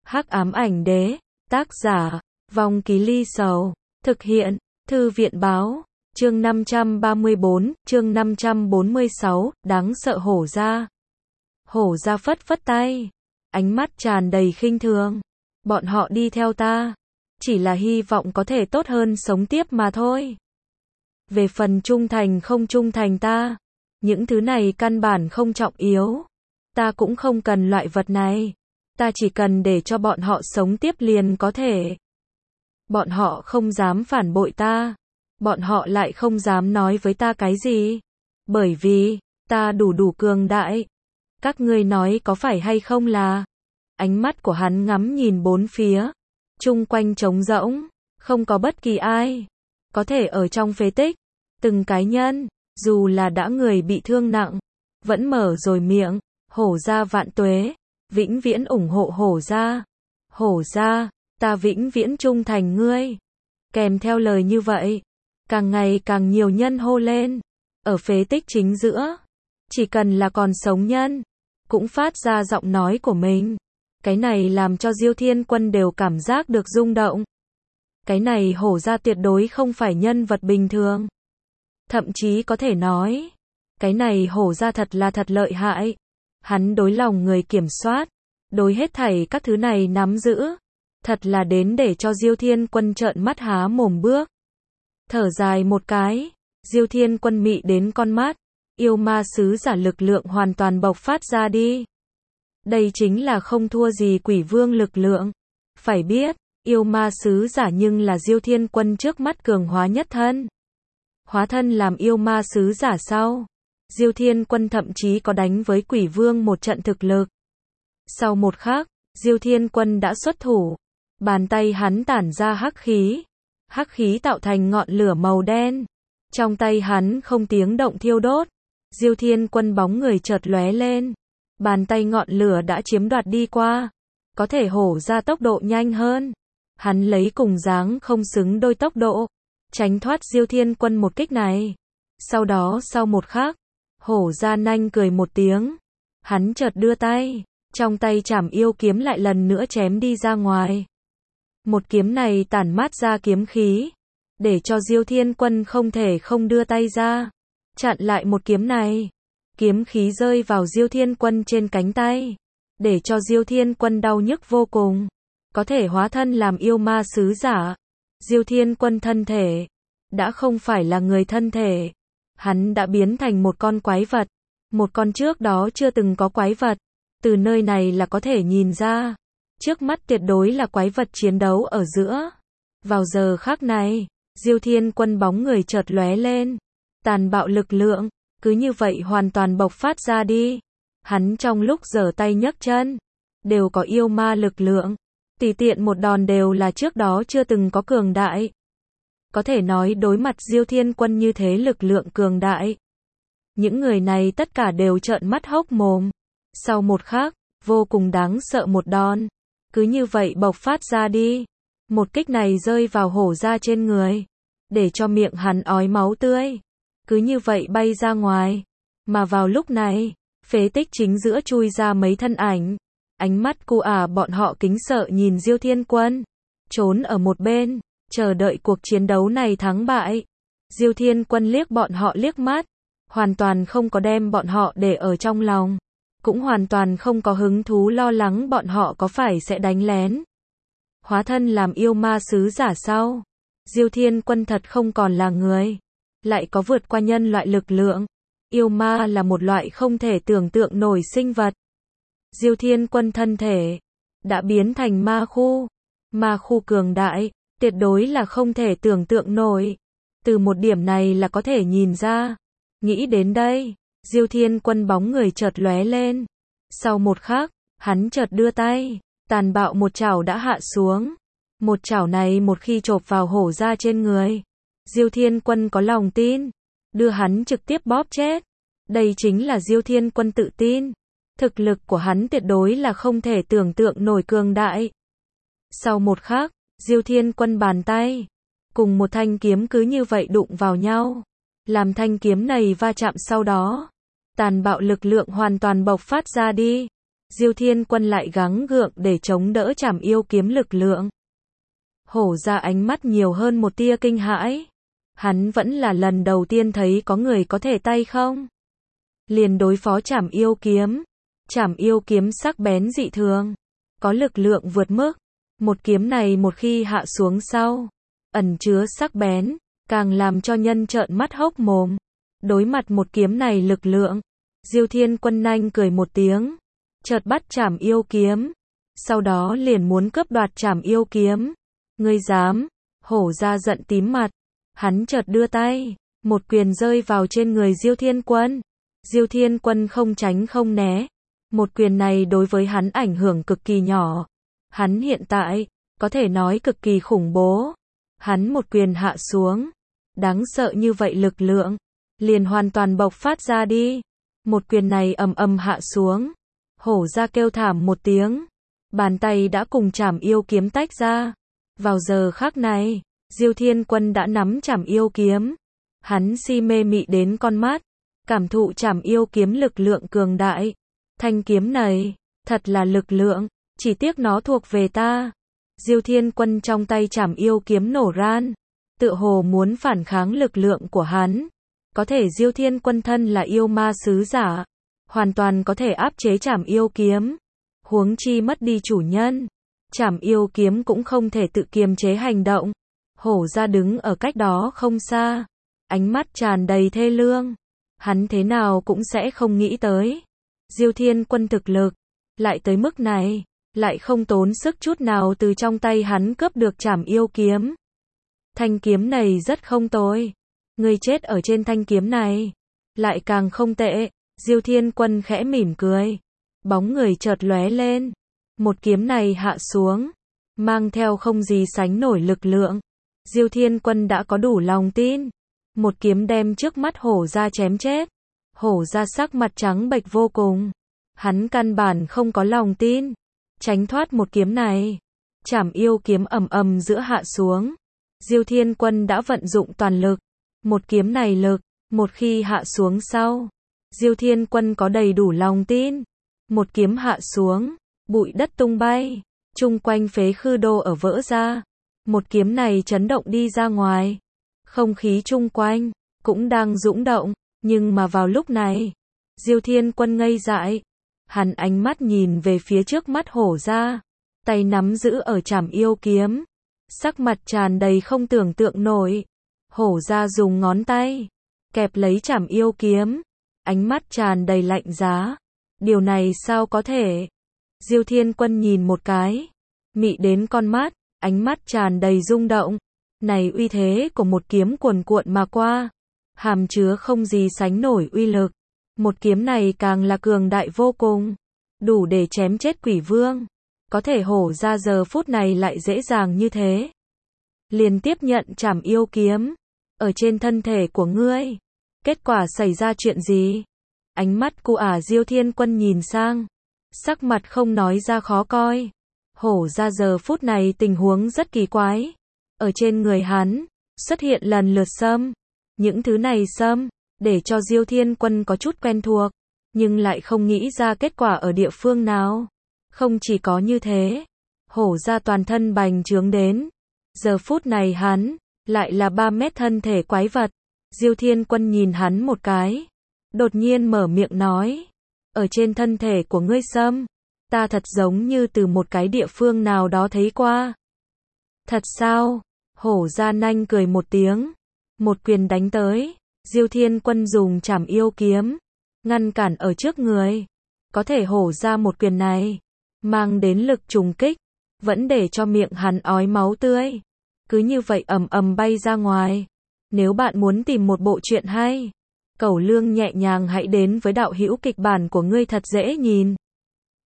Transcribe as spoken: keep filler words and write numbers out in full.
Hắc ám ảnh đế, tác giả, Vong Ký Ly Sầu, thực hiện, Thư viện báo, chương năm trăm ba mươi bốn, chương năm trăm bốn mươi sáu, đáng sợ hổ ra. Hổ ra phất phất tay, ánh mắt tràn đầy khinh thường. Bọn họ đi theo ta, chỉ là hy vọng có thể tốt hơn sống tiếp mà thôi. Về phần trung thành không trung thành ta, những thứ này căn bản không trọng yếu. Ta cũng không cần loại vật này. Ta chỉ cần để cho bọn họ sống tiếp liền có thể. Bọn họ không dám phản bội ta. Bọn họ lại không dám nói với ta cái gì. Bởi vì, ta đủ đủ cường đại. Các ngươi nói có phải hay không là... Ánh mắt của hắn ngắm nhìn bốn phía. Chung quanh trống rỗng. Không có bất kỳ ai. Có thể ở trong phế tích. Từng cá nhân, dù là đã người bị thương nặng. Vẫn mở rồi miệng. Hổ ra vạn tuế. Vĩnh viễn ủng hộ hổ ra. Hổ ra, ta vĩnh viễn trung thành ngươi. Kèm theo lời như vậy, càng ngày càng nhiều nhân hô lên. Ở phế tích chính giữa, chỉ cần là còn sống nhân, cũng phát ra giọng nói của mình. Cái này làm cho Diêu Thiên Quân đều cảm giác được rung động. Cái này hổ ra tuyệt đối không phải nhân vật bình thường. Thậm chí có thể nói, cái này hổ ra thật là thật lợi hại. Hắn đối lòng người kiểm soát, đối hết thảy các thứ này nắm giữ, thật là đến để cho Diêu Thiên Quân trợn mắt há mồm bước. Thở dài một cái, Diêu Thiên Quân mị đến con mắt, yêu ma sứ giả lực lượng hoàn toàn bộc phát ra đi. Đây chính là không thua gì quỷ vương lực lượng. Phải biết, yêu ma sứ giả nhưng là Diêu Thiên Quân trước mắt cường hóa nhất thân. Hóa thân làm yêu ma sứ giả sau. Diêu Thiên Quân thậm chí có đánh với quỷ vương một trận thực lực. Sau một khắc, Diêu Thiên Quân đã xuất thủ. Bàn tay hắn tản ra hắc khí. Hắc khí tạo thành ngọn lửa màu đen. Trong tay hắn không tiếng động thiêu đốt. Diêu Thiên Quân bóng người chợt lóe lên. Bàn tay ngọn lửa đã chiếm đoạt đi qua. Có thể hổ ra tốc độ nhanh hơn. Hắn lấy cùng dáng không xứng đôi tốc độ. Tránh thoát Diêu Thiên Quân một kích này. Sau đó sau một khắc, hổ ra nanh cười một tiếng. Hắn chợt đưa tay. Trong tay chảm yêu kiếm lại lần nữa chém đi ra ngoài. Một kiếm này tản mát ra kiếm khí. Để cho Diêu Thiên Quân không thể không đưa tay ra. Chặn lại một kiếm này. Kiếm khí rơi vào Diêu Thiên Quân trên cánh tay. Để cho Diêu Thiên Quân đau nhức vô cùng. Có thể hóa thân làm yêu ma sứ giả. Diêu Thiên Quân thân thể. Đã không phải là người thân thể. Hắn đã biến thành một con quái vật. Một con trước đó chưa từng có quái vật. Từ nơi này là có thể nhìn ra. Trước mắt tuyệt đối là quái vật chiến đấu ở giữa. Vào giờ khắc này, Diêu Thiên Quân bóng người chợt lóe lên. Tàn bạo lực lượng, cứ như vậy hoàn toàn bộc phát ra đi. Hắn trong lúc giở tay nhấc chân, đều có yêu ma lực lượng. Tùy tiện một đòn đều là trước đó chưa từng có cường đại. Có thể nói đối mặt Diêu Thiên Quân như thế lực lượng cường đại. Những người này tất cả đều trợn mắt hốc mồm. Sau một khắc, vô cùng đáng sợ một đòn. Cứ như vậy bộc phát ra đi. Một kích này rơi vào hổ ra trên người. Để cho miệng hắn ói máu tươi. Cứ như vậy bay ra ngoài. Mà vào lúc này, phế tích chính giữa chui ra mấy thân ảnh. Ánh mắt cu ả bọn họ kính sợ nhìn Diêu Thiên Quân. Trốn ở một bên, chờ đợi cuộc chiến đấu này thắng bại. Diêu Thiên Quân liếc bọn họ liếc mắt. Hoàn toàn không có đem bọn họ để ở trong lòng. Cũng hoàn toàn không có hứng thú lo lắng bọn họ có phải sẽ đánh lén. Hóa thân làm yêu ma sứ giả sau. Diêu Thiên Quân thật không còn là người. Lại có vượt qua nhân loại lực lượng. Yêu ma là một loại không thể tưởng tượng nổi sinh vật. Diêu Thiên Quân thân thể đã biến thành ma khu. Ma khu cường đại, tuyệt đối là không thể tưởng tượng nổi. Từ một điểm này là có thể nhìn ra. Nghĩ đến đây, Diêu Thiên Quân bóng người chợt lóe lên. Sau một khắc, hắn chợt đưa tay, tàn bạo một chảo đã hạ xuống. Một chảo này một khi chộp vào hổ ra trên người, Diêu Thiên Quân có lòng tin, đưa hắn trực tiếp bóp chết. Đây chính là Diêu Thiên Quân tự tin. Thực lực của hắn tuyệt đối là không thể tưởng tượng nổi cường đại. Sau một khắc, Diêu Thiên Quân bàn tay, cùng một thanh kiếm cứ như vậy đụng vào nhau. Làm thanh kiếm này va chạm sau đó. Tàn bạo lực lượng hoàn toàn bộc phát ra đi. Diêu Thiên Quân lại gắng gượng để chống đỡ trảm yêu kiếm lực lượng. Hổ ra ánh mắt nhiều hơn một tia kinh hãi. Hắn vẫn là lần đầu tiên thấy có người có thể tay không liền đối phó trảm yêu kiếm. Trảm yêu kiếm sắc bén dị thường, có lực lượng vượt mức. Một kiếm này một khi hạ xuống sau, ẩn chứa sắc bén, càng làm cho nhân trợn mắt hốc mồm. Đối mặt một kiếm này lực lượng, Diêu Thiên Quân nhanh cười một tiếng, chợt bắt trảm yêu kiếm, sau đó liền muốn cướp đoạt trảm yêu kiếm. Ngươi dám? Hổ ra giận tím mặt, hắn chợt đưa tay, một quyền rơi vào trên người Diêu Thiên Quân. Diêu Thiên Quân không tránh không né, một quyền này đối với hắn ảnh hưởng cực kỳ nhỏ. Hắn hiện tại, có thể nói cực kỳ khủng bố. Hắn một quyền hạ xuống, đáng sợ như vậy lực lượng, liền hoàn toàn bộc phát ra đi. Một quyền này ầm ầm hạ xuống, hổ ra kêu thảm một tiếng, bàn tay đã cùng trảm yêu kiếm tách ra. Vào giờ khắc này, Diêu Thiên Quân đã nắm trảm yêu kiếm, hắn si mê mị đến con mắt, cảm thụ trảm yêu kiếm lực lượng cường đại. Thanh kiếm này, thật là lực lượng, chỉ tiếc nó thuộc về ta. Diêu Thiên Quân trong tay trảm yêu kiếm nổ ran, tựa hồ muốn phản kháng lực lượng của hắn. Có thể Diêu Thiên Quân thân là yêu ma sứ giả, hoàn toàn có thể áp chế trảm yêu kiếm. Huống chi mất đi chủ nhân, trảm yêu kiếm cũng không thể tự kiềm chế hành động. Hổ ra đứng ở cách đó không xa, ánh mắt tràn đầy thê lương. Hắn thế nào cũng sẽ không nghĩ tới, Diêu Thiên Quân thực lực lại tới mức này, lại không tốn sức chút nào từ trong tay hắn cướp được trảm yêu kiếm. Thanh kiếm này rất không tồi, ngươi chết ở trên thanh kiếm này lại càng không tệ. Diêu Thiên Quân khẽ mỉm cười, bóng người chợt lóe lên, một kiếm này hạ xuống, mang theo không gì sánh nổi lực lượng. Diêu Thiên Quân đã có đủ lòng tin, một kiếm đem trước mắt hổ ra chém chết. Hổ ra sắc mặt trắng bệch vô cùng, hắn căn bản không có lòng tin tránh thoát một kiếm này. Trảm yêu kiếm ầm ầm giữa hạ xuống, Diêu Thiên Quân đã vận dụng toàn lực. Một kiếm này lực, một khi hạ xuống sau, Diêu Thiên Quân có đầy đủ lòng tin. Một kiếm hạ xuống, bụi đất tung bay, chung quanh phế khư đô ở vỡ ra. Một kiếm này chấn động đi ra ngoài, không khí chung quanh cũng đang rung động. Nhưng mà vào lúc này, Diêu Thiên Quân ngây dại, hắn ánh mắt nhìn về phía trước mắt hổ ra, tay nắm giữ ở trảm yêu kiếm, sắc mặt tràn đầy không tưởng tượng nổi. Hổ ra dùng ngón tay kẹp lấy trảm yêu kiếm, ánh mắt tràn đầy lạnh giá. Điều này sao có thể? Diêu Thiên Quân nhìn một cái, mị đến con mắt, ánh mắt tràn đầy rung động. Này uy thế của một kiếm cuồn cuộn mà qua, hàm chứa không gì sánh nổi uy lực. Một kiếm này càng là cường đại vô cùng, đủ để chém chết quỷ vương. Có thể hổ ra giờ phút này lại dễ dàng như thế liền tiếp nhận trảm yêu kiếm ở trên thân thể của ngươi. Kết quả xảy ra chuyện gì? Ánh mắt của ả Diêu Thiên Quân nhìn sang, sắc mặt không nói ra khó coi. Hổ ra giờ phút này tình huống rất kỳ quái, ở trên người hắn xuất hiện lần lượt sâm. Những thứ này sâm để cho Diêu Thiên Quân có chút quen thuộc, nhưng lại không nghĩ ra kết quả ở địa phương nào. Không chỉ có như thế, hổ ra toàn thân bành trướng đến. Giờ phút này hắn lại là ba mét thân thể quái vật. Diêu Thiên Quân nhìn hắn một cái, đột nhiên mở miệng nói, ở trên thân thể của ngươi sâm, ta thật giống như từ một cái địa phương nào đó thấy qua. Thật sao? Hổ ra nanh cười một tiếng, một quyền đánh tới. Diêu Thiên Quân dùng trảm yêu kiếm ngăn cản ở trước người. Có thể hổ ra một quyền này mang đến lực trùng kích, vẫn để cho miệng hắn ói máu tươi, cứ như vậy ầm ầm bay ra ngoài. Nếu bạn muốn tìm một bộ truyện hay, Cẩu Lương nhẹ nhàng hãy đến với đạo hữu kịch bản của ngươi thật dễ nhìn.